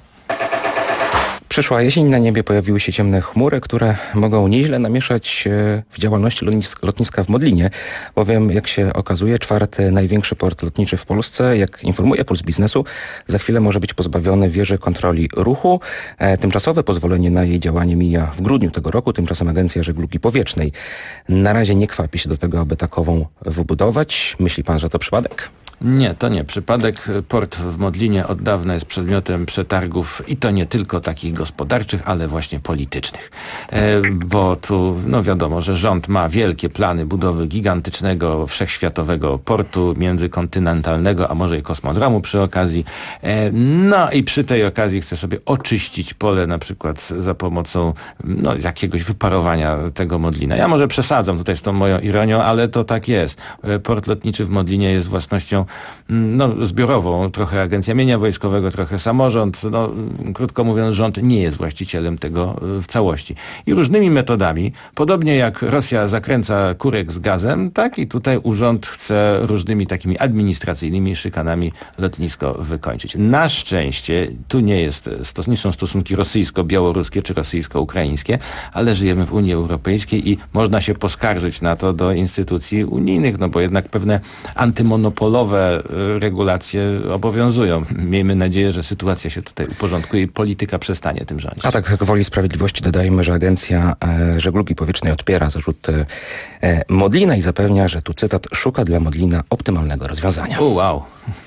Przyszła jesień, na niebie pojawiły się ciemne chmury, które mogą nieźle namieszać w działalności lotniska w Modlinie, bowiem jak się okazuje, 4. największy port lotniczy w Polsce, jak informuje Puls Biznesu, za chwilę może być pozbawiony wieży kontroli ruchu. Tymczasowe pozwolenie na jej działanie mija w grudniu tego roku, tymczasem Agencja Żeglugi Powietrznej na razie nie kwapi się do tego, aby takową wybudować. Myśli pan, że to przypadek? Nie, to nie przypadek. Port w Modlinie od dawna jest przedmiotem przetargów i to nie tylko takich gospodarczych, ale właśnie politycznych. Bo tu, no wiadomo, że rząd ma wielkie plany budowy gigantycznego, wszechświatowego portu międzykontynentalnego, a może i kosmodromu przy okazji. No i przy tej okazji chce sobie oczyścić pole na przykład za pomocą jakiegoś wyparowania tego Modlina. Ja może przesadzam tutaj z tą moją ironią, ale to tak jest. Port lotniczy w Modlinie jest własnością zbiorową, trochę Agencja Mienia Wojskowego, trochę samorząd. Krótko mówiąc, rząd nie jest właścicielem tego w całości. I różnymi metodami, podobnie jak Rosja zakręca kurek z gazem, tak i tutaj urząd chce różnymi takimi administracyjnymi szykanami lotnisko wykończyć. Na szczęście tu nie są stosunki rosyjsko-białoruskie czy rosyjsko-ukraińskie, ale żyjemy w Unii Europejskiej i można się poskarżyć na to do instytucji unijnych, bo jednak pewne antymonopolowe regulacje obowiązują. Miejmy nadzieję, że sytuacja się tutaj uporządkuje i polityka przestanie tym rządzić. A tak gwoli sprawiedliwości dodajmy, że Agencja Żeglugi Powietrznej odpiera zarzuty Modlina i zapewnia, że tu cytat, szuka dla Modlina optymalnego rozwiązania. Wow.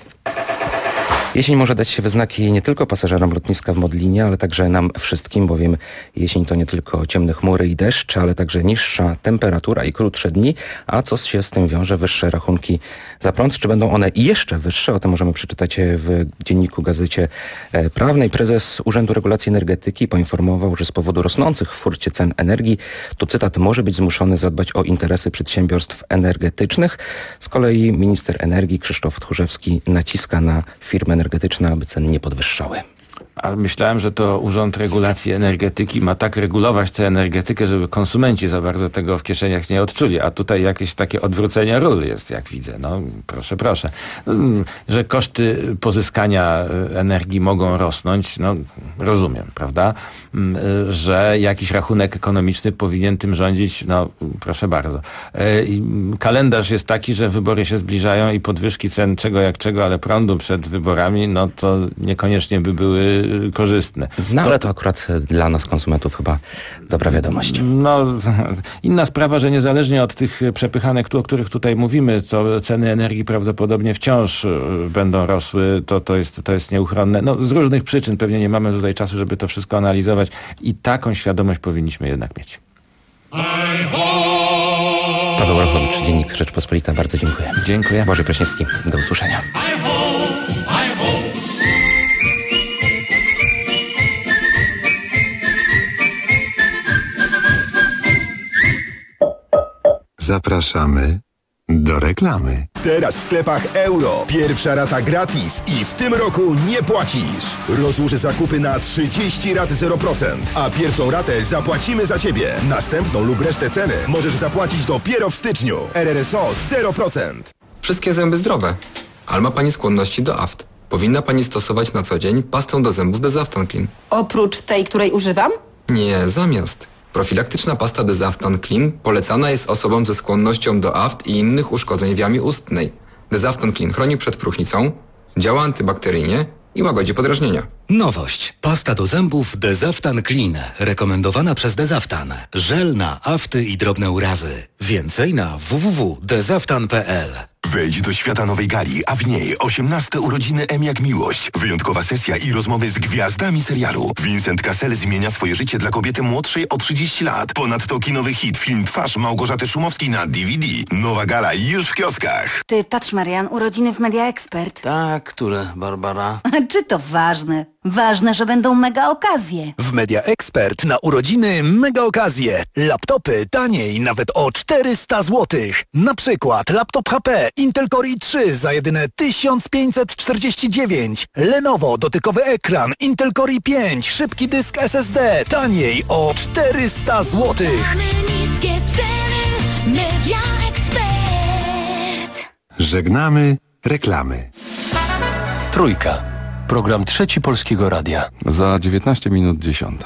Jesień może dać się we znaki nie tylko pasażerom lotniska w Modlinie, ale także nam wszystkim, bowiem jesień to nie tylko ciemne chmury i deszcz, ale także niższa temperatura i krótsze dni, a co się z tym wiąże? Wyższe rachunki za prąd. Czy będą one jeszcze wyższe? O tym możemy przeczytać w dzienniku Gazecie Prawnej. Prezes Urzędu Regulacji Energetyki poinformował, że z powodu rosnących w furcie cen energii, tu cytat, może być zmuszony zadbać o interesy przedsiębiorstw energetycznych. Z kolei minister energii Krzysztof Tchórzewski naciska na firmy energetyczne, aby ceny nie podwyższały. Ale myślałem, że to Urząd Regulacji Energetyki ma tak regulować tę energetykę, żeby konsumenci za bardzo tego w kieszeniach nie odczuli. A tutaj jakieś takie odwrócenie ról jest, jak widzę. Proszę. Że koszty pozyskania energii mogą rosnąć, rozumiem, prawda? Że jakiś rachunek ekonomiczny powinien tym rządzić, proszę bardzo. Kalendarz jest taki, że wybory się zbliżają i podwyżki cen czego, ale prądu przed wyborami, to niekoniecznie by były korzystne. Ale to akurat dla nas, konsumentów, chyba dobra wiadomość. Inna sprawa, że niezależnie od tych przepychanek, o których tutaj mówimy, to ceny energii prawdopodobnie wciąż będą rosły. To jest nieuchronne. Z różnych przyczyn. Pewnie nie mamy tutaj czasu, żeby to wszystko analizować i taką świadomość powinniśmy jednak mieć. Paweł Olchowicz, Dziennik Rzeczpospolita. Bardzo dziękuję. Dziękuję. Bożej Preśniewski. Do usłyszenia. Zapraszamy do reklamy. Teraz w sklepach Euro. Pierwsza rata gratis i w tym roku nie płacisz. Rozłóż zakupy na 30 rat 0%, a pierwszą ratę zapłacimy za Ciebie. Następną lub resztę ceny możesz zapłacić dopiero w styczniu. RRSO 0%. Wszystkie zęby zdrowe. Ale ma Pani skłonności do aft. Powinna Pani stosować na co dzień pastę do zębów Desaftan Clean. Oprócz tej, której używam? Nie, zamiast. Profilaktyczna pasta Desaftan Clean polecana jest osobom ze skłonnością do aft i innych uszkodzeń w jamie ustnej. Desaftan Clean chroni przed próchnicą, działa antybakteryjnie i łagodzi podrażnienia. Nowość. Pasta do zębów Desaftan Clean. Rekomendowana przez Desaftan. Żel na afty i drobne urazy. Więcej na www.desaftan.pl. Wejdź do świata nowej gali, a w niej 18 urodziny M jak miłość. Wyjątkowa sesja i rozmowy z gwiazdami serialu. Vincent Cassel zmienia swoje życie dla kobiety młodszej o 30 lat. Ponadto kinowy hit, film Twarz Małgorzaty Szumowskiej na DVD. Nowa gala już w kioskach. Ty, patrz Marian, urodziny w Media Expert. Tak, które, Barbara? Czy to ważne? Ważne, że będą mega okazje. W Media Expert na urodziny mega okazje. Laptopy taniej nawet o 400 zł. Na przykład laptop HP Intel Core i3 za jedyne 1549. Lenovo dotykowy ekran Intel Core i5, szybki dysk SSD taniej o 400 zł. Niskie ceny, Media Expert. Żegnamy reklamy. Trójka. Program Trzeci Polskiego Radia. Za 19 minut 10.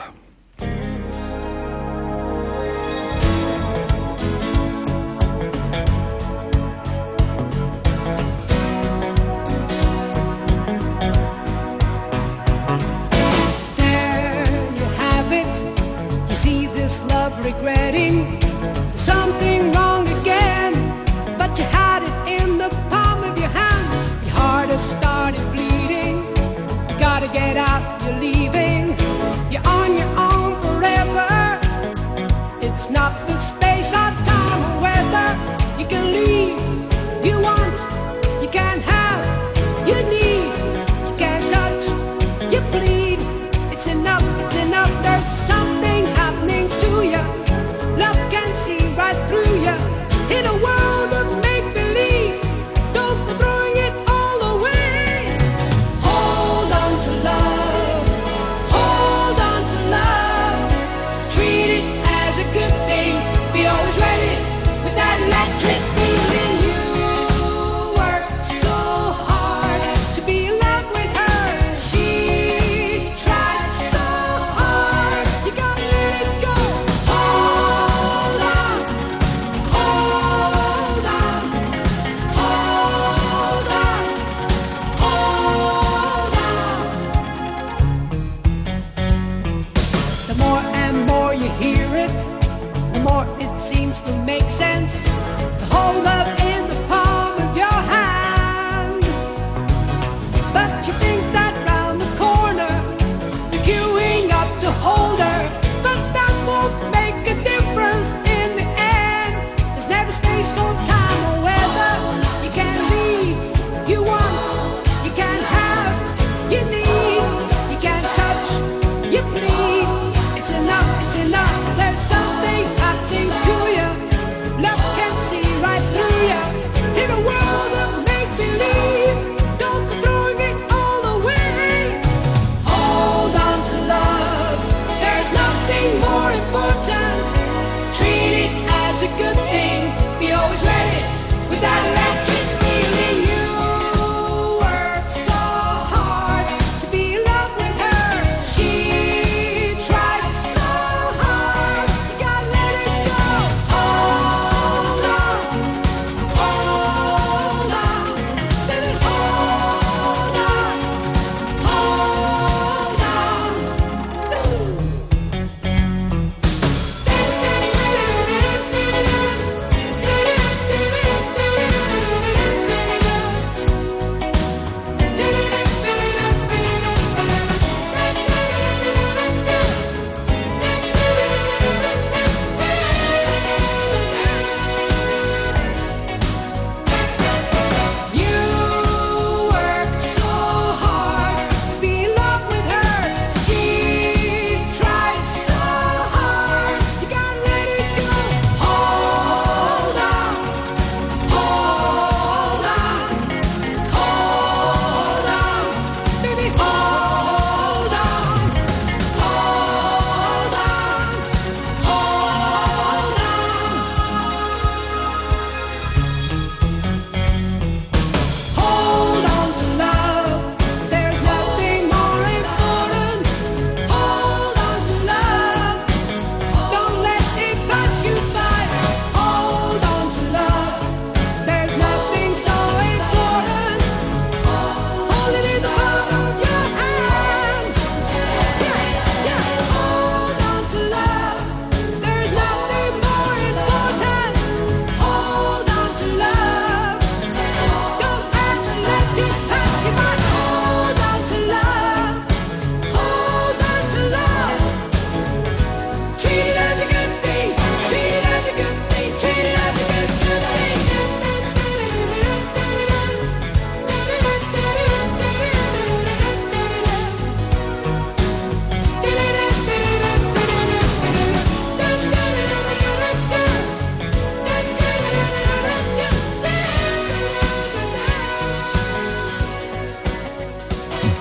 Regretting something wrong again, but you had it in the palm of your hand. Your heart has started bleeding. You gotta get out, you're leaving. You're on your own forever. It's not the space or time or weather. You can leave, you want, you can't have, you need, you can't touch, you bleed. It's enough, there's something happening to you.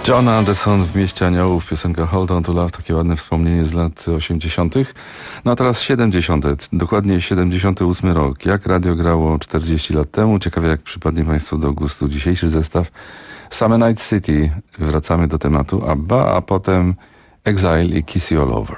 John Anderson w Mieście Aniołów, piosenka Hold On To Love, takie ładne wspomnienie z lat 80. No a teraz 70. Dokładnie 78 rok. Jak radio grało 40 lat temu? Ciekawe, jak przypadnie Państwu do gustu dzisiejszy zestaw Summer Night City. Wracamy do tematu ABBA, a potem Exile i Kiss You All Over.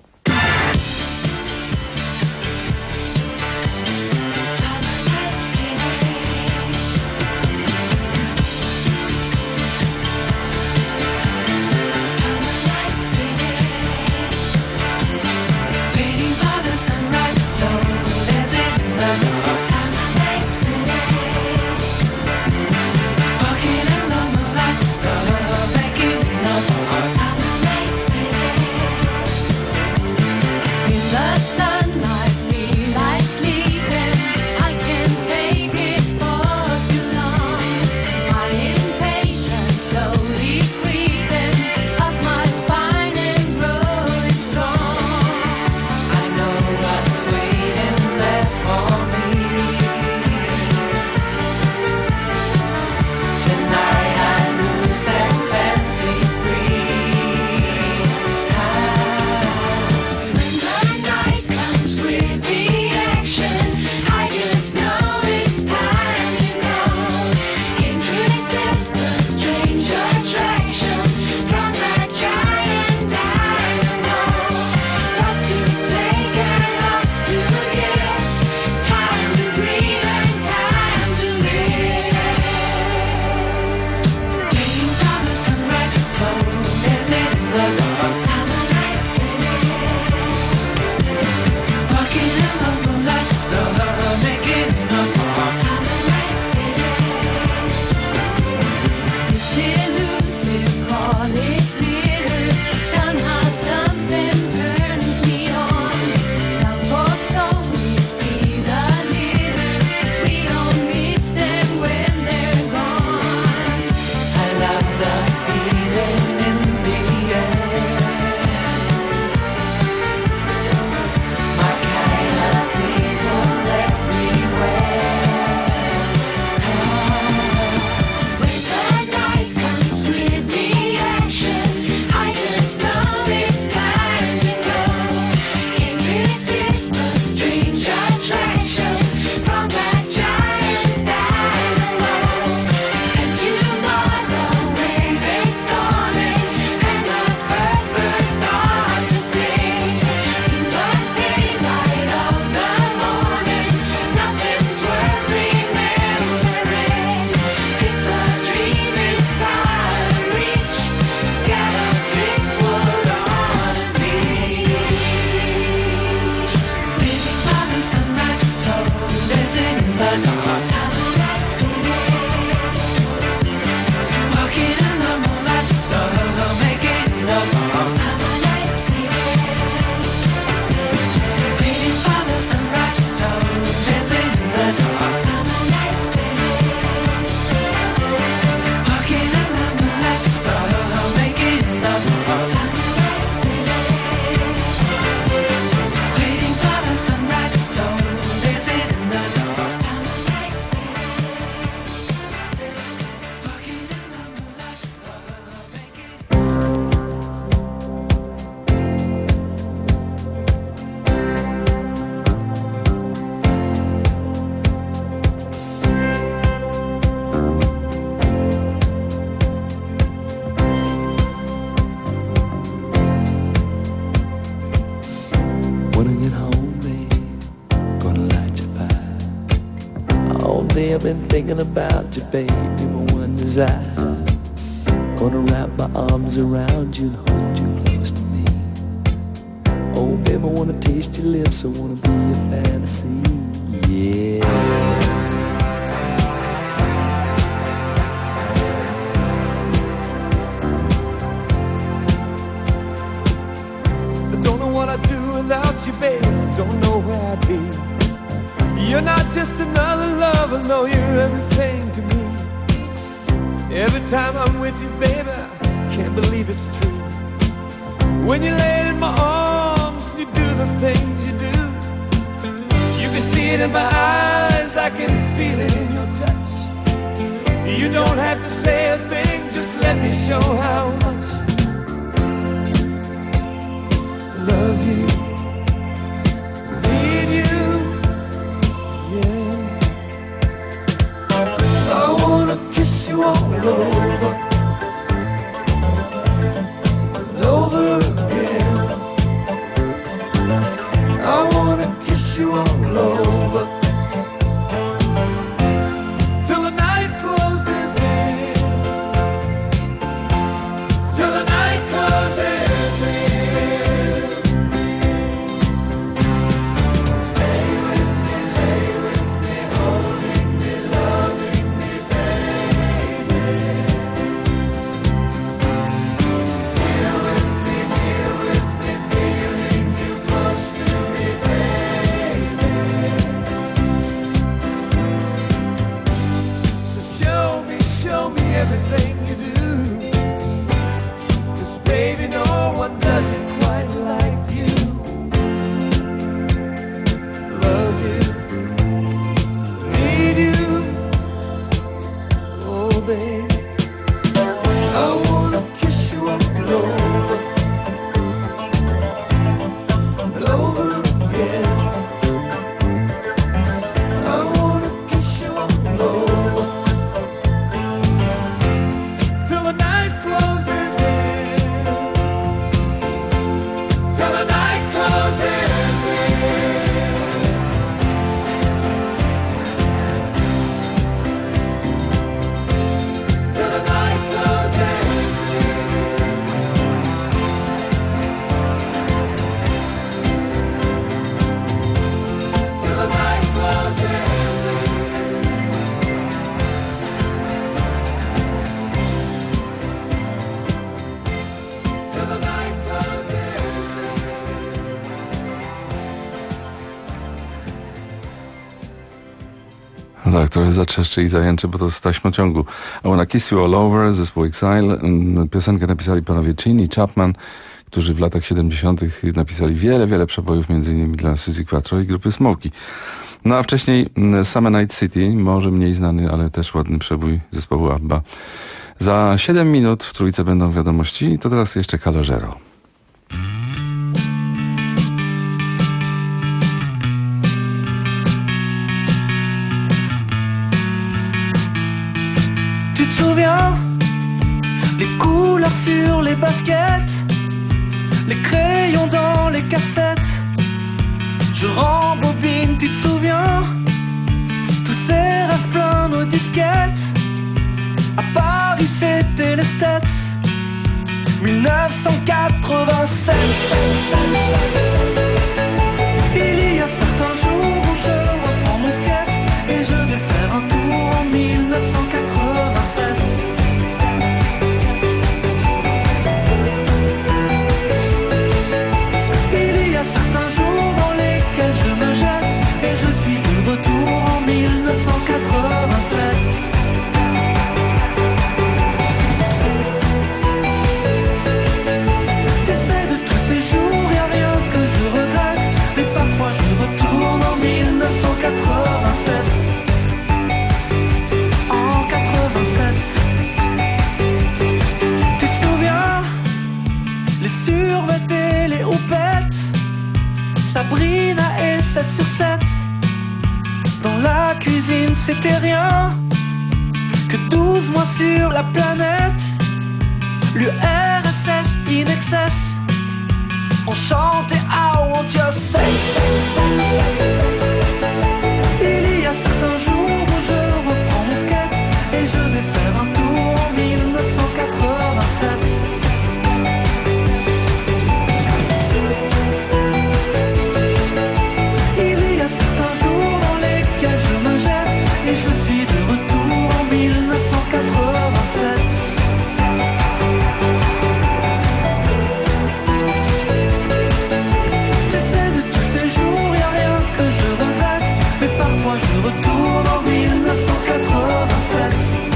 I've been thinking about you, baby, my one desire. Gonna wrap my arms around you and hold you close to me. Oh, baby, I wanna taste your lips, I wanna be your fantasy, yeah. I'd do without you, baby. Don't know where I'd be. You're not just another lover, no, you're everything to me. Every time I'm with you, baby, I can't believe it's true. When you lay in my arms and you do the things you do, you can see it in my eyes, I can feel it in your touch. You don't have to say a thing, just let me can't show how much I love you, need you, yeah. I wanna kiss you all over, and over again. I wanna kiss you all over till the night closes in, till the night closes in. Stay with me, lay with me, holding me, loving me, baby. Here with me, feeling you close to me, baby. So show me everything you do, 'cause baby, no one does it quite like you. Love you, need you, oh baby. I wanna kiss you all over, and over again. I wanna kiss you all over till the night closes in, till the night closes in, till the night closes in, till the night closes in. Tak, trochę zatrzeszczy i zajęczy, bo to z taśmociągu. I Wanna Kiss You All Over, zespół Exile. Piosenkę napisali panowie Chin i Chapman, którzy w latach 70. napisali wiele przebojów, między innymi dla Suzy Quattro i grupy Smokey. No a wcześniej Summer Night City, może mniej znany, ale też ładny przebój zespołu ABBA. Za 7 minut w Trójce będą wiadomości, to teraz jeszcze Calogero. Tu te souviens, les couleurs sur les baskets, les crayons dans les cassettes. Je rembobine, tu te souviens, tous ces rêves pleins nos disquettes. À Paris c'était les States, 1987. Il y a certains jours où je reprends mon skate et je vais faire un tour en 1987. Il y a certains jours dans lesquels je me jette et je suis de retour en 1987. Tu sais, de tous ces jours, y a rien que je regrette, mais parfois je retourne en 1987. En 87. Tu te souviens, les survêtés, les houpettes, Sabrina et 7 sur 7. Dans la cuisine c'était rien, que 12 mois sur la planète. L'URSS in excess, on chantait I want your sex. Il y a certains jours où je reprends mon skate et je vais faire un tour en 1987. Il y a certains jours dans lesquels je me jette et je suis de retour en 1987. Tu sais, de tous ces jours, y a rien que je regrette, mais parfois je retourne en 1987.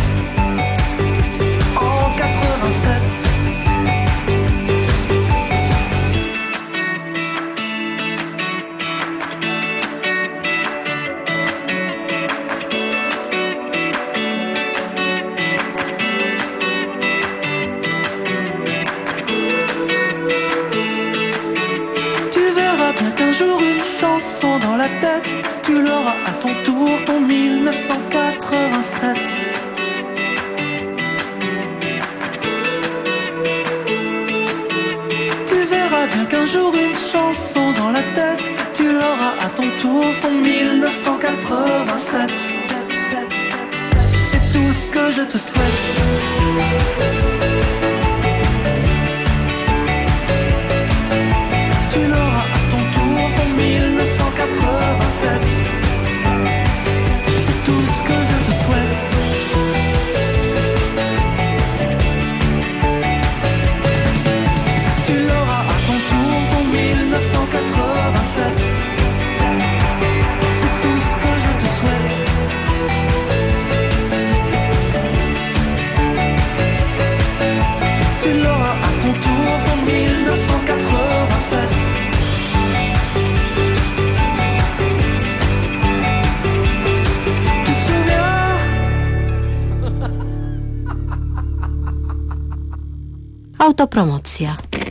En 87. chanson dans la tête, tu l'auras à ton tour, ton 1987. Tu verras bien qu'un jour une chanson dans la tête, tu l'auras à ton tour, ton 1987. C'est tout ce que je te souhaite. Tu l'auras à ton tour, ton 1987. C'est tout ce que je te souhaite. Tu l'auras à ton tour, ton 1987. C'est tout ce que je te souhaite. Tu l'auras à ton tour, ton 1987. Tu te souviens? Autopromocja.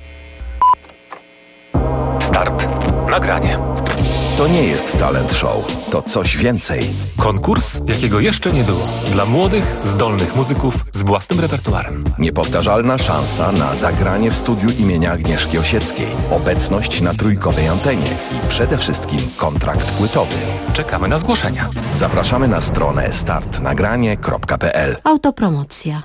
Start. Nagranie. To nie jest talent show, to coś więcej. Konkurs, jakiego jeszcze nie było. Dla młodych, zdolnych muzyków z własnym repertuarem. Niepowtarzalna szansa na zagranie w studiu imienia Agnieszki Osieckiej. Obecność na trójkowej antenie i przede wszystkim kontrakt płytowy. Czekamy na zgłoszenia. Zapraszamy na stronę startnagranie.pl. Autopromocja.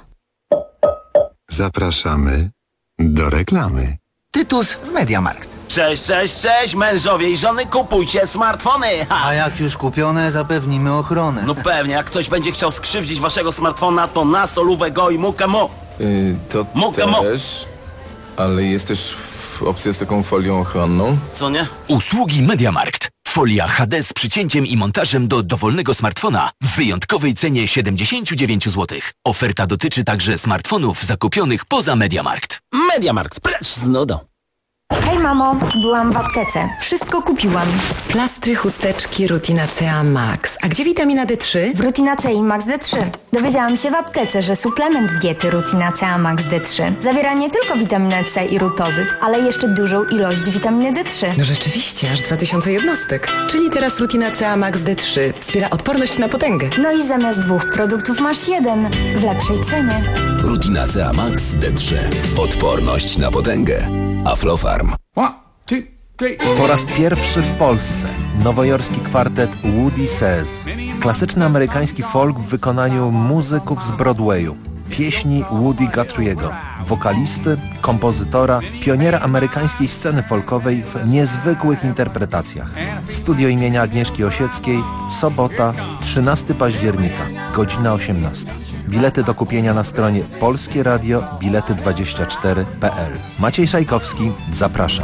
Zapraszamy do reklamy. Tytus w Mediamarkt. Cześć, cześć, cześć, mężowie i żony, kupujcie smartfony! Ha. A jak już kupione, zapewnimy ochronę. No pewnie, jak ktoś będzie chciał skrzywdzić waszego smartfona, to na solówę go i mukę mo. To też, ale jest też opcja z taką folią ochronną. Co nie? Usługi Mediamarkt. Folia HD z przycięciem i montażem do dowolnego smartfona w wyjątkowej cenie 79 zł. Oferta dotyczy także smartfonów zakupionych poza Mediamarkt. Mediamarkt, precz z nudą. Hej mamo, byłam w aptece. Wszystko kupiłam. Plastry, chusteczki, Rutina CA Max. A gdzie witamina D3? W Rutina C i Max D3. Dowiedziałam się w aptece, że suplement diety Rutina CA Max D3 zawiera nie tylko witaminę C i rutozyt, ale jeszcze dużą ilość witaminy D3. No rzeczywiście, aż 2000 jednostek. Czyli teraz Rutina CA Max D3 wspiera odporność na potęgę. No i zamiast 2 produktów masz 1 w lepszej cenie. Rutina CA Max D3. Odporność na potęgę. Aflofarm. Po raz pierwszy w Polsce nowojorski kwartet Woody Says. Klasyczny amerykański folk w wykonaniu muzyków z Broadwayu. Pieśni Woody Guthrie'ego, wokalisty, kompozytora, pioniera amerykańskiej sceny folkowej w niezwykłych interpretacjach. Studio imienia Agnieszki Osieckiej, sobota, 13 października, godzina 18. Bilety do kupienia na stronie polskieradio-bilety24.pl. Maciej Szajkowski, zapraszam.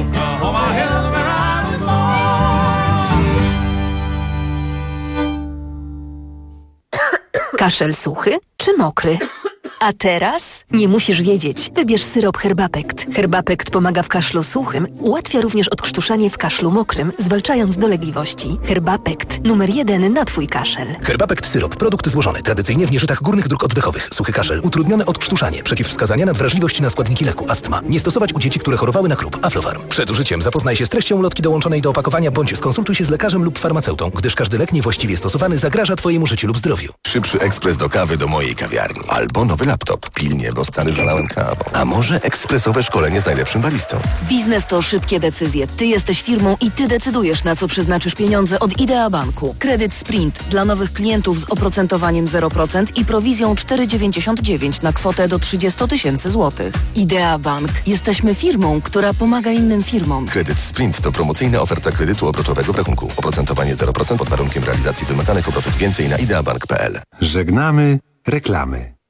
Kaszel suchy czy mokry? A teraz nie musisz wiedzieć. Wybierz syrop Herbapekt. Herbapekt pomaga w kaszlu suchym, ułatwia również odkrztuszanie w kaszlu mokrym, zwalczając dolegliwości. Herbapekt, numer 1 na Twój kaszel. Herbapekt syrop. Produkt złożony tradycyjnie w nieżytach górnych dróg oddechowych. Suchy kaszel. Utrudnione odkrztuszanie. Przeciwwskazania na wrażliwość na składniki leku. Astma. Nie stosować u dzieci, które chorowały na KRUP. Aflofarm. Przed użyciem zapoznaj się z treścią ulotki dołączonej do opakowania bądź skonsultuj się z lekarzem lub farmaceutą, gdyż każdy lek niewłaściwie stosowany zagraża Twojemu życiu lub zdrowiu. Szybszy ekspres do kawy do mojej kawiarni. Albo nowy laptop. Pilnie, bo stary zalałem kawą. A może ekspresowe szkolenie z najlepszym baristą. Biznes to szybkie decyzje. Ty jesteś firmą i ty decydujesz, na co przeznaczysz pieniądze od Idea Banku. Kredyt Sprint dla nowych klientów z oprocentowaniem 0% i prowizją 4,99 na kwotę do 30 000 złotych. Idea Bank. Jesteśmy firmą, która pomaga innym firmom. Kredyt Sprint to promocyjna oferta kredytu obrotowego w rachunku. Oprocentowanie 0% pod warunkiem realizacji wymaganych obrotów. Więcej na ideabank.pl. Żegnamy reklamy.